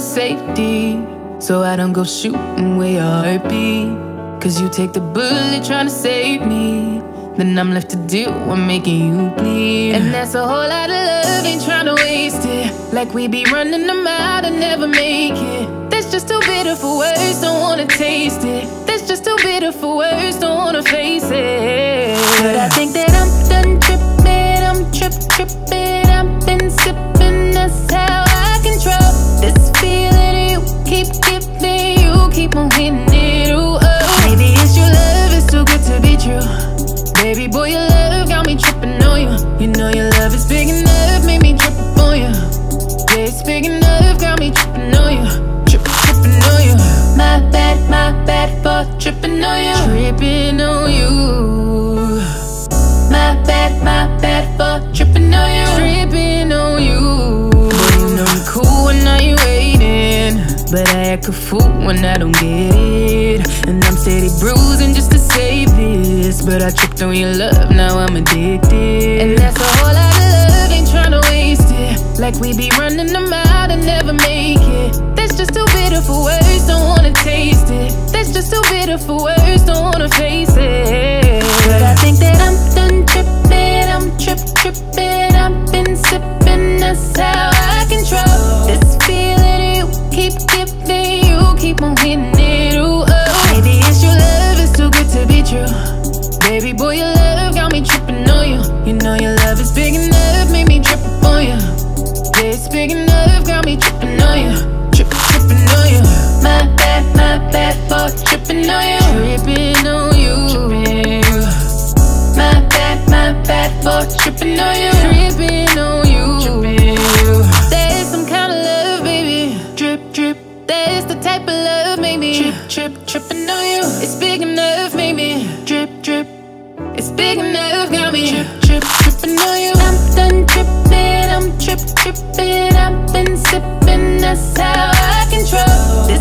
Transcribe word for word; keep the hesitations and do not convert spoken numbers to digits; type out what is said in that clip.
safety, so I don't go shooting where your heart be. Cause you take the bullet trying to save me, then I'm left to deal with making you bleed. And that's a whole lot of love, ain't trying to waste it. Like we be running them out and never make it. That's just too bitter for words, don't wanna taste it. That's just too bitter for words, don't wanna face it. But I think that I'm done tripping, I'm trip tripping. I've been sipping, that's how I control this feeling you keep giving. You keep on hitting it, ooh, oh. Maybe it's your love, it's too good to be true. Baby boy, your love got me tripping on you. You know your love is big enough, made me trip up on you. Yeah, it's big enough, got me tripping on you. Trip, tripping on you. My bad, my bad for tripping on you. Tripping on you. My bad, my bad for tripping on you. Tripping on you. Boy, you know you cool when now you waiting, but I act a fool when I don't get it. And I'm steady bruising just to save this, but I tripped on your love, now I'm addicted. And that's a whole lot of love, ain't tryna waste it. Like we be running them out and never make it. That's just too bitter for words, don't wanna taste it. That's just too bitter for words, don't wanna face it. But I think that I'm done tripping, I'm trip tripping. I've been sipping, that's how I control this feeling you keep giving. You keep on hitting it, ooh, oh. Maybe it's your love, it's too good to be true. Baby boy, your love got me tripping on you. You know your love is big enough, made me trip up on you. Yeah, it's big enough, got me tripping on you. Trip, tripping on you. My bad, my bad for tripping on you. Tripping on you. My bad, my bad for tripping on you. Tripping on you. There's some kind of love, baby. Drip, drip. There's the type of love, maybe. Trip, trip, tripping on you. It's big enough, maybe. Drip, drip. It's big enough, got me. Trip, trip, tripping on you. I'm done tripping, I'm trip, tripping. I've been sipping, that's how I control